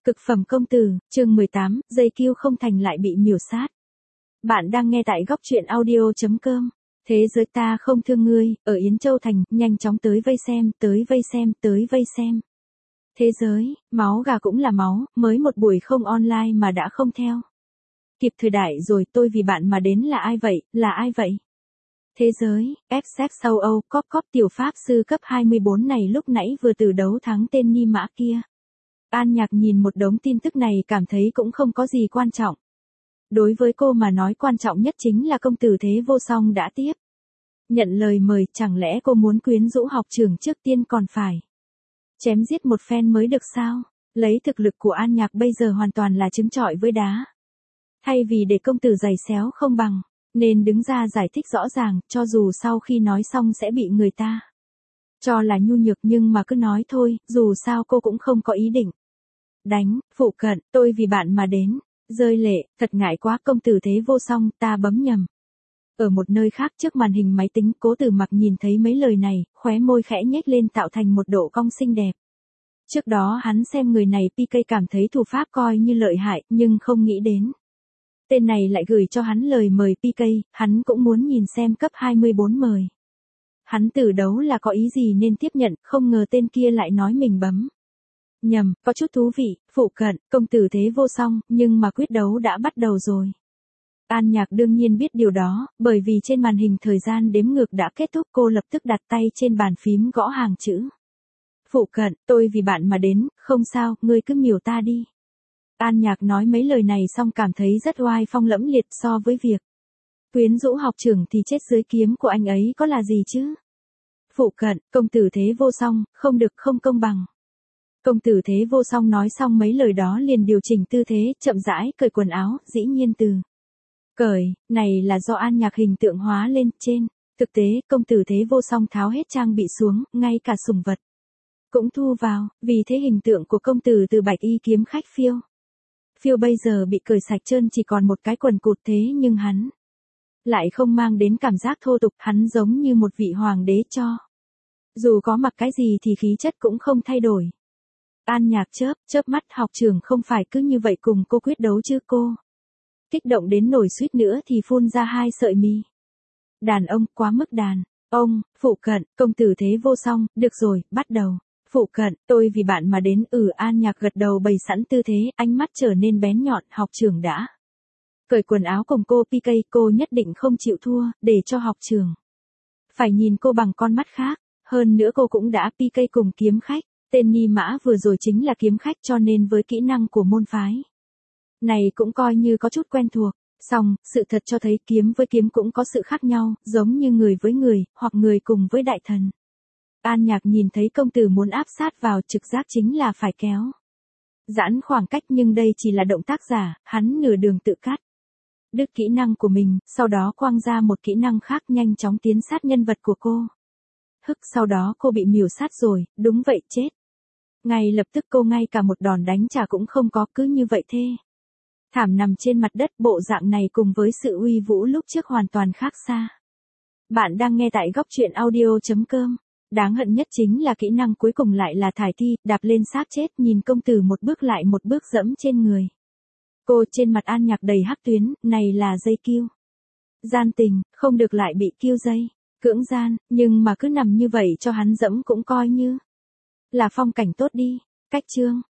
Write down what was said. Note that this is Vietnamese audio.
Cực phẩm công tử, chương 18, dây kiêu không thành lại bị miểu sát. Bạn đang nghe tại góc truyện audio.com. Thế giới ta không thương ngươi, ở Yến Châu Thành, nhanh chóng tới vây xem, tới vây xem, tới vây xem. Thế giới, máu gà cũng là máu, mới một buổi không online mà đã không theo. Kịp thời đại rồi, tôi vì bạn mà đến là ai vậy, là ai vậy? Thế giới, FZ sau Âu, cóp tiểu pháp sư cấp 24 này lúc nãy vừa từ đấu thắng tên Ni Mã kia. An Nhạc nhìn một đống tin tức này cảm thấy cũng không có gì quan trọng. Đối với cô mà nói quan trọng nhất chính là công tử Thế Vô Song đã tiếp nhận lời mời, chẳng lẽ cô muốn quyến rũ học trưởng trước tiên còn phải chém giết một phen mới được sao? Lấy thực lực của An Nhạc bây giờ hoàn toàn là trứng trọi với đá. Thay vì để công tử giày xéo không bằng, nên đứng ra giải thích rõ ràng, cho dù sau khi nói xong sẽ bị người ta cho là nhu nhược nhưng mà cứ nói thôi, dù sao cô cũng không có ý định đánh. Phụ cận, tôi vì bạn mà đến. Rơi lệ, thật ngại quá, công tử Thế Vô Song, ta bấm nhầm. Ở một nơi khác trước màn hình máy tính, Cố Tử Mặc nhìn thấy mấy lời này, khóe môi khẽ nhếch lên tạo thành một độ cong xinh đẹp. Trước đó hắn xem người này PK cảm thấy thủ pháp coi như lợi hại, nhưng không nghĩ đến tên này lại gửi cho hắn lời mời PK, hắn cũng muốn nhìn xem cấp 24 mời. Hắn tử đấu là có ý gì nên tiếp nhận, không ngờ tên kia lại nói mình bấm nhầm, có chút thú vị. Phụ cận, công tử Thế Vô Song, nhưng mà quyết đấu đã bắt đầu rồi. An Nhạc đương nhiên biết điều đó, bởi vì trên màn hình thời gian đếm ngược đã kết thúc, cô lập tức đặt tay trên bàn phím gõ hàng chữ. Phụ cận, tôi vì bạn mà đến, không sao, ngươi cứ miểu ta đi. An Nhạc nói mấy lời này xong cảm thấy rất oai phong lẫm liệt, so với việc quyến rũ học trưởng thì chết dưới kiếm của anh ấy có là gì chứ? Phụ cận, công tử Thế Vô Song, không được, không công bằng. Công tử Thế Vô Song nói xong mấy lời đó liền điều chỉnh tư thế, chậm rãi cởi quần áo, dĩ nhiên từ cởi này là do An Nhạc hình tượng hóa lên trên. Thực tế, công tử Thế Vô Song tháo hết trang bị xuống, ngay cả sủng vật cũng thu vào, vì thế hình tượng của công tử từ Bạch Y kiếm khách Phiêu bây giờ bị cởi sạch trơn, chỉ còn một cái quần cụt, thế nhưng hắn lại không mang đến cảm giác thô tục, hắn giống như một vị hoàng đế cho dù có mặc cái gì thì khí chất cũng không thay đổi. An Nhạc chớp mắt, học trưởng không phải cứ như vậy cùng cô quyết đấu chứ? Cô kích động đến nổi suýt nữa thì phun ra hai sợi mi. Đàn ông, quá mức đàn ông. Phụ cận, công tử Thế Vô Song, được rồi, bắt đầu. Phụ cận, tôi vì bạn mà đến. An Nhạc gật đầu bày sẵn tư thế, ánh mắt trở nên bén nhọn. Học trưởng đã cởi quần áo cùng cô PK, cô nhất định không chịu thua, để cho học trưởng phải nhìn cô bằng con mắt khác. Hơn nữa cô cũng đã PK cùng kiếm khách. Tên Ni Mã vừa rồi chính là kiếm khách, cho nên với kỹ năng của môn phái này cũng coi như có chút quen thuộc. Song, sự thật cho thấy kiếm với kiếm cũng có sự khác nhau, giống như người với người, hoặc người cùng với đại thần. An Nhạc nhìn thấy công tử muốn áp sát vào, trực giác chính là phải kéo giãn khoảng cách, nhưng đây chỉ là động tác giả, hắn nửa đường tự cắt đứt kỹ năng của mình, sau đó quăng ra một kỹ năng khác nhanh chóng tiến sát nhân vật của cô. Sau đó cô bị miểu sát rồi, đúng vậy, chết. Ngay lập tức cô ngay cả một đòn đánh trả cũng không có, cứ như vậy thê thảm nằm trên mặt đất. Bộ dạng này cùng với sự uy vũ lúc trước hoàn toàn khác xa. Bạn đang nghe tại góc truyện audio.com. Đáng hận nhất chính là kỹ năng cuối cùng lại là thải thi, đạp lên xác chết, nhìn công tử một bước lại một bước dẫm trên người cô. Trên mặt An Nhạc đầy hắc tuyến, này là dây kiêu gian tình, không được lại bị kiêu dây cưỡng gian, nhưng mà cứ nằm như vậy cho hắn dẫm cũng coi như là phong cảnh tốt đi. Cách chương